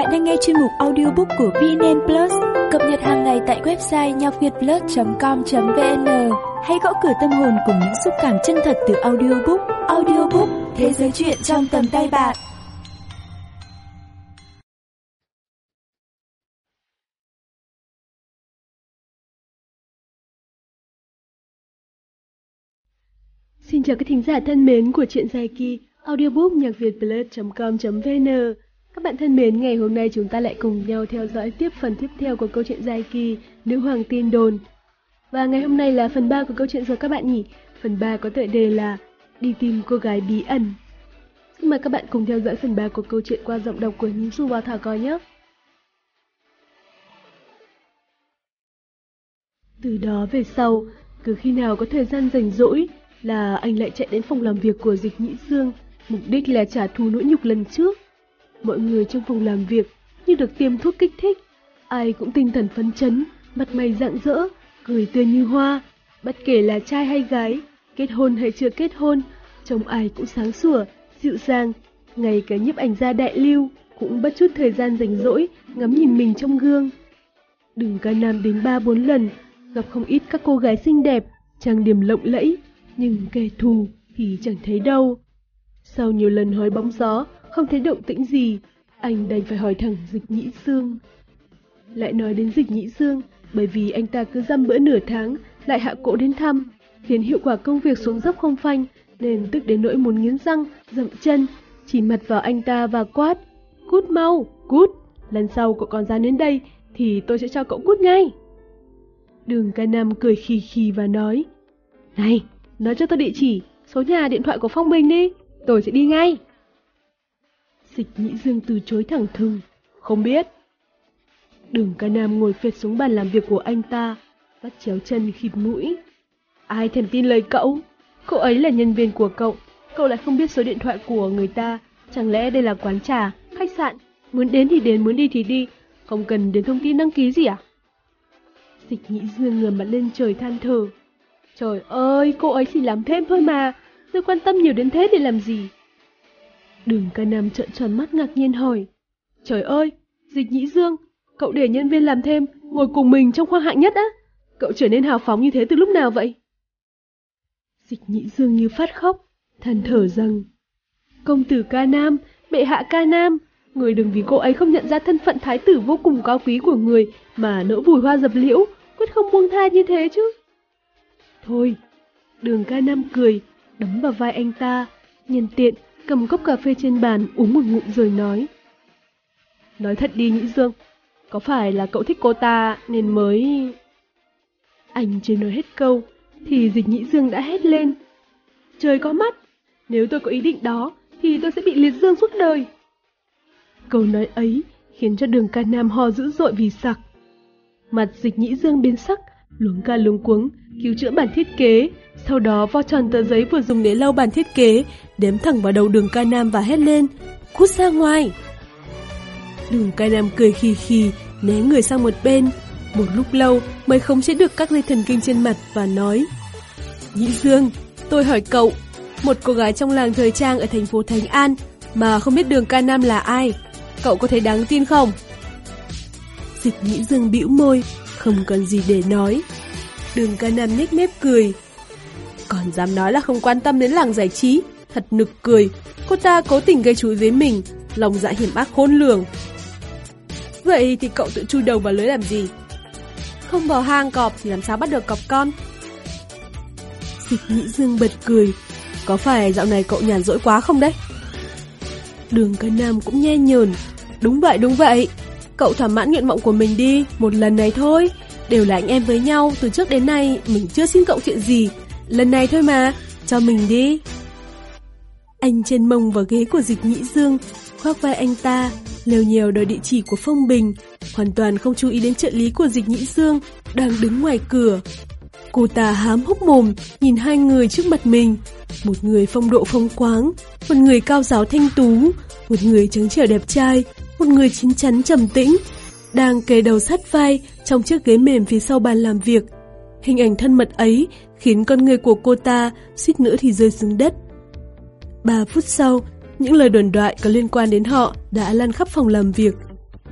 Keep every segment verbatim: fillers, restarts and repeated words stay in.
Bạn đang nghe chuyên mục audiobook của vê en en Plus, cập nhật hàng ngày tại website nhạc việt plus chấm com chấm vn. Hãy gõ cửa tâm hồn cùng những xúc cảm chân thật từ audiobook. Audiobook, thế giới chuyện trong tầm tay bạn. Xin chào các thính giả thân mến của truyện dài kỳ audiobook nhạc việt plus chấm com chấm vn. Các bạn thân mến, ngày hôm nay chúng ta lại cùng nhau theo dõi tiếp phần tiếp theo của câu chuyện dài kỳ Nữ Hoàng Tin Đồn. Và ngày hôm nay là phần ba của câu chuyện rồi các bạn nhỉ? Phần ba có tựa đề là Đi tìm cô gái bí ẩn. Xin mời các bạn cùng theo dõi phần ba của câu chuyện qua giọng đọc của Nhím Su và Thảo Coi nhé. Từ đó về sau, cứ khi nào có thời gian rảnh rỗi là anh lại chạy đến phòng làm việc của Dịch Nhĩ Dương, mục đích là trả thù nỗi nhục lần trước. Mọi người trong phòng làm việc như được tiêm thuốc kích thích, ai cũng tinh thần phấn chấn, mặt mày rạng rỡ, cười tươi như hoa. Bất kể là trai hay gái, kết hôn hay chưa kết hôn, trông ai cũng sáng sủa, dịu dàng. Ngay cả nhiếp ảnh gia Đại Lưu cũng bất chút thời gian rảnh rỗi ngắm nhìn mình trong gương. Đường Ca Nam đến ba bốn lần, gặp không ít các cô gái xinh đẹp, trang điểm lộng lẫy, nhưng kẻ thù thì chẳng thấy đâu. Sau nhiều lần hỏi bóng gió, không thấy động tĩnh gì, anh đành phải hỏi thẳng Dịch Nhĩ Dương. Lại nói đến Dịch Nhĩ Dương, bởi vì anh ta cứ dăm bữa nửa tháng lại hạ cỗ đến thăm, khiến hiệu quả công việc xuống dốc không phanh, nên tức đến nỗi muốn nghiến răng, dậm chân, chỉ mặt vào anh ta và quát: "Cút mau, cút, lần sau cậu còn dám đến đây thì tôi sẽ cho cậu cút ngay." Đường Ca Nam cười khì khì và nói: "Này, nói cho tôi địa chỉ, số nhà, điện thoại của Phong Bình đi, tôi sẽ đi ngay." Dịch Nhĩ Dương từ chối thẳng thừng: "Không biết." Đường Ca Nam ngồi phệt xuống bàn làm việc của anh ta, vắt chéo chân khịt mũi. "Ai thèm tin lời cậu? Cô ấy là nhân viên của cậu, cậu lại không biết số điện thoại của người ta. Chẳng lẽ đây là quán trà, khách sạn, muốn đến thì đến, muốn đi thì đi, không cần đến thông tin đăng ký gì à?" Dịch Nhĩ Dương ngửa mặt lên trời than thở: "Trời ơi, cô ấy chỉ làm thêm thôi mà, tôi quan tâm nhiều đến thế để làm gì?" Đường Ca Nam trợn tròn mắt ngạc nhiên hỏi: "Trời ơi, Dịch Nhĩ Dương, cậu để nhân viên làm thêm ngồi cùng mình trong khoang hạng nhất á? Cậu trở nên hào phóng như thế từ lúc nào vậy?" Dịch Nhĩ Dương như phát khóc, than thở rằng: "Công tử Ca Nam, bệ hạ Ca Nam, người đừng vì cô ấy không nhận ra thân phận thái tử vô cùng cao quý của người mà nỡ vùi hoa dập liễu, quyết không buông tha như thế chứ." "Thôi." Đường Ca Nam cười, đấm vào vai anh ta, nhân tiện cầm cốc cà phê trên bàn uống một ngụm rồi nói: "Nói thật đi Nhĩ Dương, có phải là cậu thích cô ta nên mới..." Anh chưa nói hết câu thì Dịch Nhĩ Dương đã hét lên: "Trời có mắt, nếu tôi có ý định đó thì tôi sẽ bị liệt dương suốt đời." Câu nói ấy khiến cho Đường Ca Nam ho dữ dội vì sặc. Mặt Dịch Nhĩ Dương biến sắc, luống ca luống cuống cứu chữa bản thiết kế, sau đó vo tròn tờ giấy vừa dùng để lau bản thiết kế, đếm thẳng vào đầu Đường Ca Nam và hét lên: "Cút ra ngoài!" Đường Ca Nam cười khì khì, né người sang một bên, một lúc lâu mới khống chế được các dây thần kinh trên mặt và nói: "Nhĩ Dương, tôi hỏi cậu, một cô gái trong làng thời trang ở thành phố Thánh An mà không biết Đường Ca Nam là ai, cậu có thấy đáng tin không?" Dịch Nhĩ Dương bĩu môi, không còn gì để nói. Đường Ca Nam nhếch mép cười: "Còn dám nói là không quan tâm đến làng giải trí, thật nực cười. Cô ta cố tình gây chú ý với mình, lòng dạ hiểm ác khôn lường. Vậy thì cậu tự chui đầu vào lưới làm gì? Không vào hang cọp thì làm sao bắt được cọp con?" Dịch Nhĩ Dương bật cười: "Có phải dạo này cậu nhàn rỗi quá không đấy?" Đường Ca Nam cũng nhe nhờn: "Đúng vậy, đúng vậy. Cậu thỏa mãn nguyện vọng của mình đi, một lần này thôi. Đều là anh em với nhau, từ trước đến nay mình chưa xin cậu chuyện gì. Lần này thôi mà, cho mình đi." Anh trên mông vào ghế của Dịch Nhĩ Dương, khoác vai anh ta, lèo nhèo đòi địa chỉ của Phong Bình, hoàn toàn không chú ý đến trợ lý của Dịch Nhĩ Dương đang đứng ngoài cửa. Cô ta hám hốc mồm nhìn hai người trước mặt mình, một người phong độ phóng khoáng, một người cao giáo thanh tú, một người trắng trẻo đẹp trai, một người chín chắn trầm tĩnh, đang kề đầu sát vai trong chiếc ghế mềm phía sau bàn làm việc. Hình ảnh thân mật ấy khiến con người của cô ta suýt nữa thì rơi xuống đất. Ba phút sau, những lời đồn đoại có liên quan đến họ đã lan khắp phòng làm việc.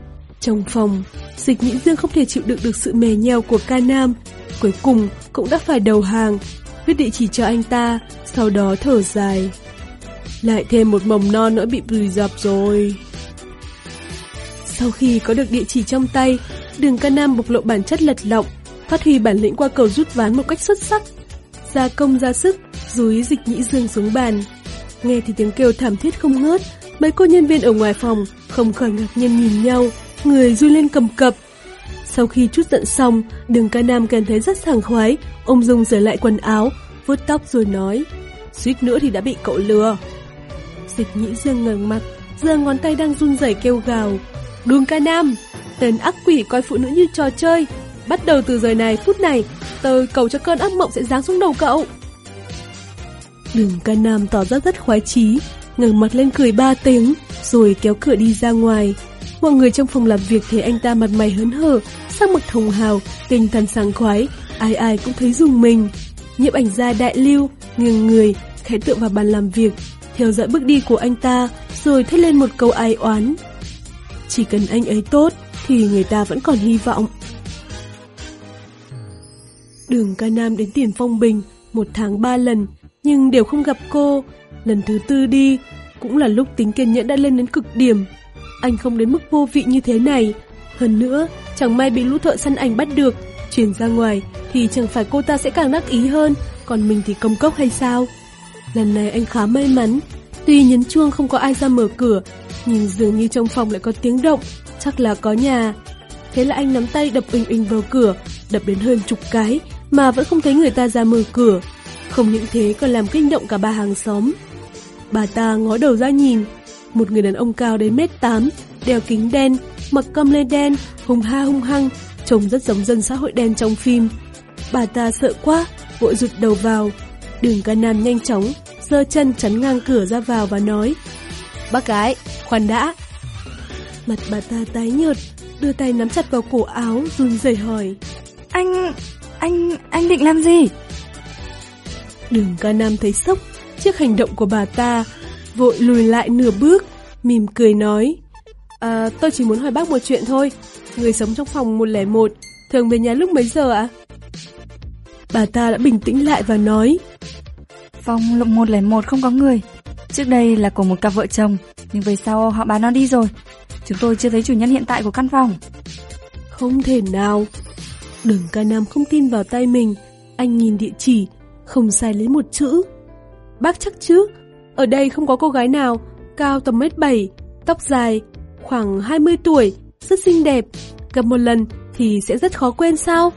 Trong phòng, Dịch Nhĩ Dương không thể chịu đựng được sự mè nheo của Ca Nam, cuối cùng cũng đã phải đầu hàng, viết địa chỉ cho anh ta, sau đó thở dài. Lại thêm một mầm non nữa bị vùi dập rồi. Sau khi có được địa chỉ trong tay, Đường Ca Nam bộc lộ bản chất lật lọng, phát huy bản lĩnh qua cầu rút ván một cách xuất sắc, ra công ra sức, dúi Dịch Nhĩ Dương xuống bàn. Nghe thì tiếng kêu thảm thiết không ngớt, mấy cô nhân viên ở ngoài phòng không khỏi ngạc nhiên nhìn nhau, người run lên cầm cập. Sau khi trút giận xong, Đường Ca Nam cảm thấy rất sảng khoái, ung dung rửa lại quần áo, vuốt tóc rồi nói, suýt nữa thì đã bị cậu lừa. Dịch Nhĩ Dương ngẩng mặt, giơ ngón tay đang run rẩy kêu gào, Đường Ca Nam, tên ác quỷ coi phụ nữ như trò chơi, bắt đầu từ giờ này phút này, tôi cầu cho cơn ác mộng sẽ giáng xuống đầu cậu. Đường Ca Nam tỏ ra rất khoái chí, ngẩng mặt lên cười ba tiếng, rồi kéo cửa đi ra ngoài. Mọi người trong phòng làm việc thấy anh ta mặt mày hớn hở, sắc mặt hồng hào, tinh thần sảng khoái, ai ai cũng thấy rùng mình. Nhiếp ảnh gia Đại Lưu nghiêng người, khẽ tựa vào bàn làm việc, theo dõi bước đi của anh ta, rồi thét lên một câu ai oán. Chỉ cần anh ấy tốt, thì người ta vẫn còn hy vọng. Đường Ca Nam đến Tiền Phong Bình một tháng ba lần, nhưng đều không gặp cô. Lần thứ tư đi, cũng là lúc tính kiên nhẫn đã lên đến cực điểm. Anh không đến mức vô vị như thế này. Hơn nữa, chẳng may bị lũ thợ săn ảnh bắt được, chuyển ra ngoài, thì chẳng phải cô ta sẽ càng đắc ý hơn, còn mình thì công cốc hay sao? Lần này anh khá may mắn, tuy nhấn chuông không có ai ra mở cửa, nhưng dường như trong phòng lại có tiếng động, chắc là có nhà. Thế là anh nắm tay đập uỳnh uỳnh vào cửa, đập đến hơn chục cái, mà vẫn không thấy người ta ra mở cửa. Không những thế còn làm kinh động cả ba hàng xóm. Bà ta ngó đầu ra nhìn, một người đàn ông cao đến mét tám, đeo kính đen, mặc căm lê đen, hùng ha hung hăng, trông rất giống dân xã hội đen trong phim. Bà ta sợ quá, vội rụt đầu vào. Đường Ca Nam nhanh chóng giơ chân chắn ngang cửa ra vào và nói, bác gái, khoan đã. Mặt bà ta tái nhợt, đưa tay nắm chặt vào cổ áo, run rẩy hỏi, Anh, anh, anh định làm gì? Đường Ca Nam thấy sốc trước hành động của bà ta, vội lùi lại nửa bước, mỉm cười nói, à, tôi chỉ muốn hỏi bác một chuyện thôi. Người sống trong phòng một không một thường về nhà lúc mấy giờ ạ? Bà ta đã bình tĩnh lại và nói, phòng một không một không có người. Trước đây là của một cặp vợ chồng, nhưng về sau họ bán nó đi rồi. Chúng tôi chưa thấy chủ nhân hiện tại của căn phòng. Không thể nào. Đường Ca Nam không tin vào tay mình. Anh nhìn địa chỉ, không sai lấy một chữ. Bác chắc chứ? Ở đây không có cô gái nào cao tầm mét bảy, tóc dài, khoảng hai mươi tuổi, rất xinh đẹp. Gặp một lần thì sẽ rất khó quên sao?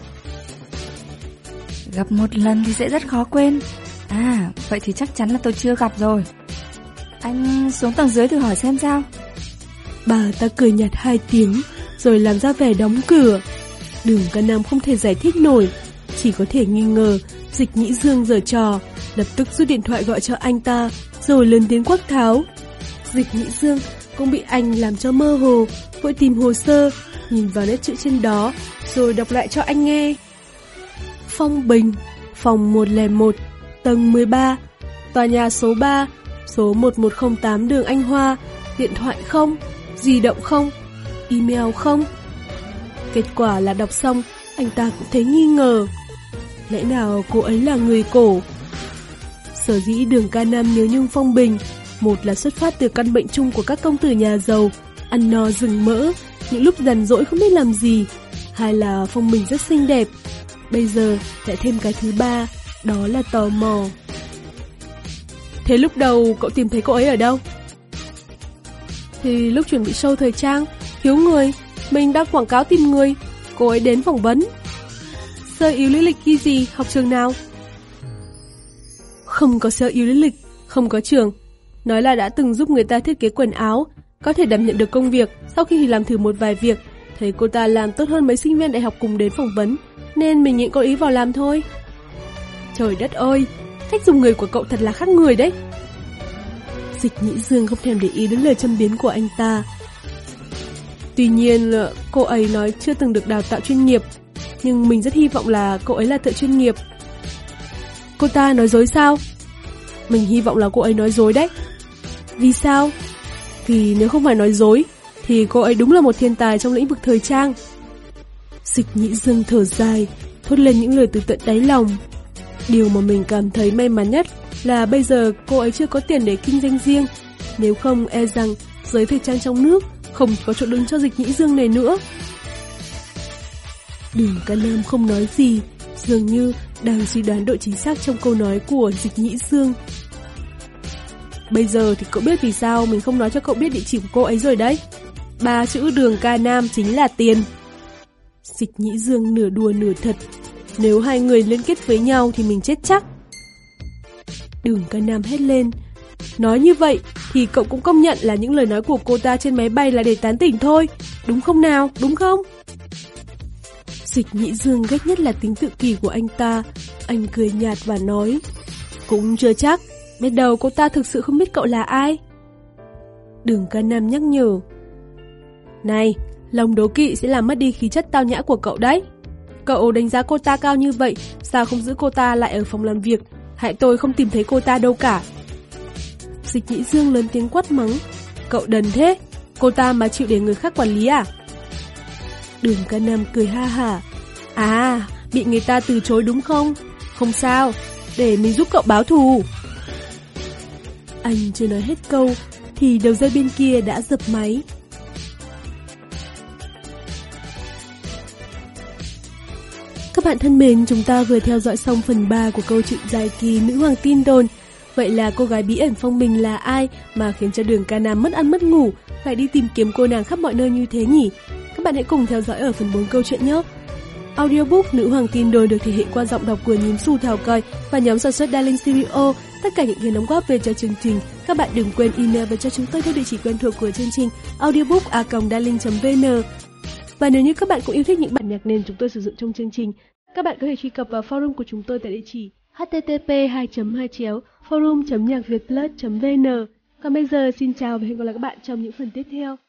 Gặp một lần thì sẽ rất khó quên. À, vậy thì chắc chắn là tôi chưa gặp rồi. Anh xuống tầng dưới thử hỏi xem sao. Bà ta cười nhạt hai tiếng, rồi làm ra vẻ đóng cửa. Đường Ca Nam không thể giải thích nổi, chỉ có thể nghi ngờ Dịch Nhĩ Dương giở trò, lập tức rút điện thoại gọi cho anh ta, rồi lớn tiếng quát tháo. Dịch Nhĩ Dương cũng bị anh làm cho mơ hồ, vội tìm hồ sơ, nhìn vào nét chữ trên đó, rồi đọc lại cho anh nghe. Phong Bình, phòng một không một, tầng mười ba, tòa nhà số ba, số một một không tám đường Anh Hoa, điện thoại không, di động không, email không. Kết quả là đọc xong, anh ta cũng thấy nghi ngờ. Lẽ nào cô ấy là người cổ? Sở dĩ Đường Ca Nam nhớ nhung Phong Bình, một là xuất phát từ căn bệnh chung của các công tử nhà giàu, ăn no rừng mỡ, những lúc rảnh rỗi không biết làm gì. Hai là Phong Bình rất xinh đẹp. Bây giờ lại thêm cái thứ ba, đó là tò mò. Thế lúc đầu cậu tìm thấy cô ấy ở đâu? Thì lúc chuẩn bị show thời trang, thiếu người, mình đang quảng cáo tìm người, cô ấy đến phỏng vấn. Sơ yếu lý lịch ghi gì, học trường nào? Không có sơ yếu lý lịch, không có trường. Nói là đã từng giúp người ta thiết kế quần áo, có thể đảm nhận được công việc. Sau khi làm thử một vài việc, thấy cô ta làm tốt hơn mấy sinh viên đại học cùng đến phỏng vấn, nên mình nhận cô ý vào làm thôi. Trời đất ơi, cách dùng người của cậu thật là khác người đấy. Dịch Nhĩ Dương không thèm để ý đến lời châm biếm của anh ta. Tuy nhiên, cô ấy nói chưa từng được đào tạo chuyên nghiệp, nhưng mình rất hy vọng là cô ấy là thợ chuyên nghiệp. Cô ta nói dối sao? Mình hy vọng là cô ấy nói dối đấy. Vì sao? Vì nếu không phải nói dối, thì cô ấy đúng là một thiên tài trong lĩnh vực thời trang. Dịch Nhĩ Dương thở dài, thốt lên những lời từ tận đáy lòng. Điều mà mình cảm thấy may mắn nhất là bây giờ cô ấy chưa có tiền để kinh doanh riêng. Nếu không e rằng giới thời trang trong nước không có chỗ đứng cho Dịch Nhĩ Dương này nữa. Đường Ca Nam không nói gì, dường như đang suy đoán độ chính xác trong câu nói của Dịch Nhĩ Dương. Bây giờ thì cậu biết vì sao mình không nói cho cậu biết địa chỉ của cô ấy rồi đấy. Ba chữ Đường Ca Nam chính là tiền. Dịch Nhĩ Dương nửa đùa nửa thật. Nếu hai người liên kết với nhau thì mình chết chắc. Đường Ca Nam hét lên. Nói như vậy thì cậu cũng công nhận là những lời nói của cô ta trên máy bay là để tán tỉnh thôi, đúng không nào, đúng không? Dịch Nhĩ Dương ghét nhất là tính tự kỷ của anh ta. Anh cười nhạt và nói, cũng chưa chắc, biết đâu cô ta thực sự không biết cậu là ai. Đường Ca Nam nhắc nhở, này, lòng đố kỵ sẽ làm mất đi khí chất tao nhã của cậu đấy. Cậu đánh giá cô ta cao như vậy, sao không giữ cô ta lại ở phòng làm việc, hại tôi không tìm thấy cô ta đâu cả. Dịch Nhĩ Dương lớn tiếng quát mắng, cậu đần thế, cô ta mà chịu để người khác quản lý à? Đường Ca Nam cười ha hả, à, bị người ta từ chối đúng không? Không sao, để mình giúp cậu báo thù. Anh chưa nói hết câu thì đầu dây bên kia đã dập máy. Các bạn thân mến, chúng ta vừa theo dõi xong phần ba của câu chuyện dài kỳ Nữ Hoàng Tin Đồn. Vậy là cô gái bí ẩn Phong Bình là ai mà khiến cho Đường Ca Nam mất ăn mất ngủ, phải đi tìm kiếm cô nàng khắp mọi nơi như thế nhỉ? Các bạn hãy cùng theo dõi ở phần bốn câu chuyện nhé! Audiobook Nữ Hoàng Tin Đồn được thể hiện qua giọng đọc của Nhím Xù Thảo Coi và nhóm sản xuất Darling Studio. Tất cả những cái đóng góp về cho chương trình, các bạn đừng quên email về cho chúng tôi theo địa chỉ quen thuộc của chương trình audiobook a còng darling chấm vn. Và nếu như các bạn cũng yêu thích những bản nhạc nền chúng tôi sử dụng trong chương trình, các bạn có thể truy cập vào forum của chúng tôi tại địa chỉ h t t p hai chấm hai chéo forum chấm nhạc việt plus chấm vn. Còn bây giờ xin chào và hẹn gặp lại các bạn trong những phần tiếp theo.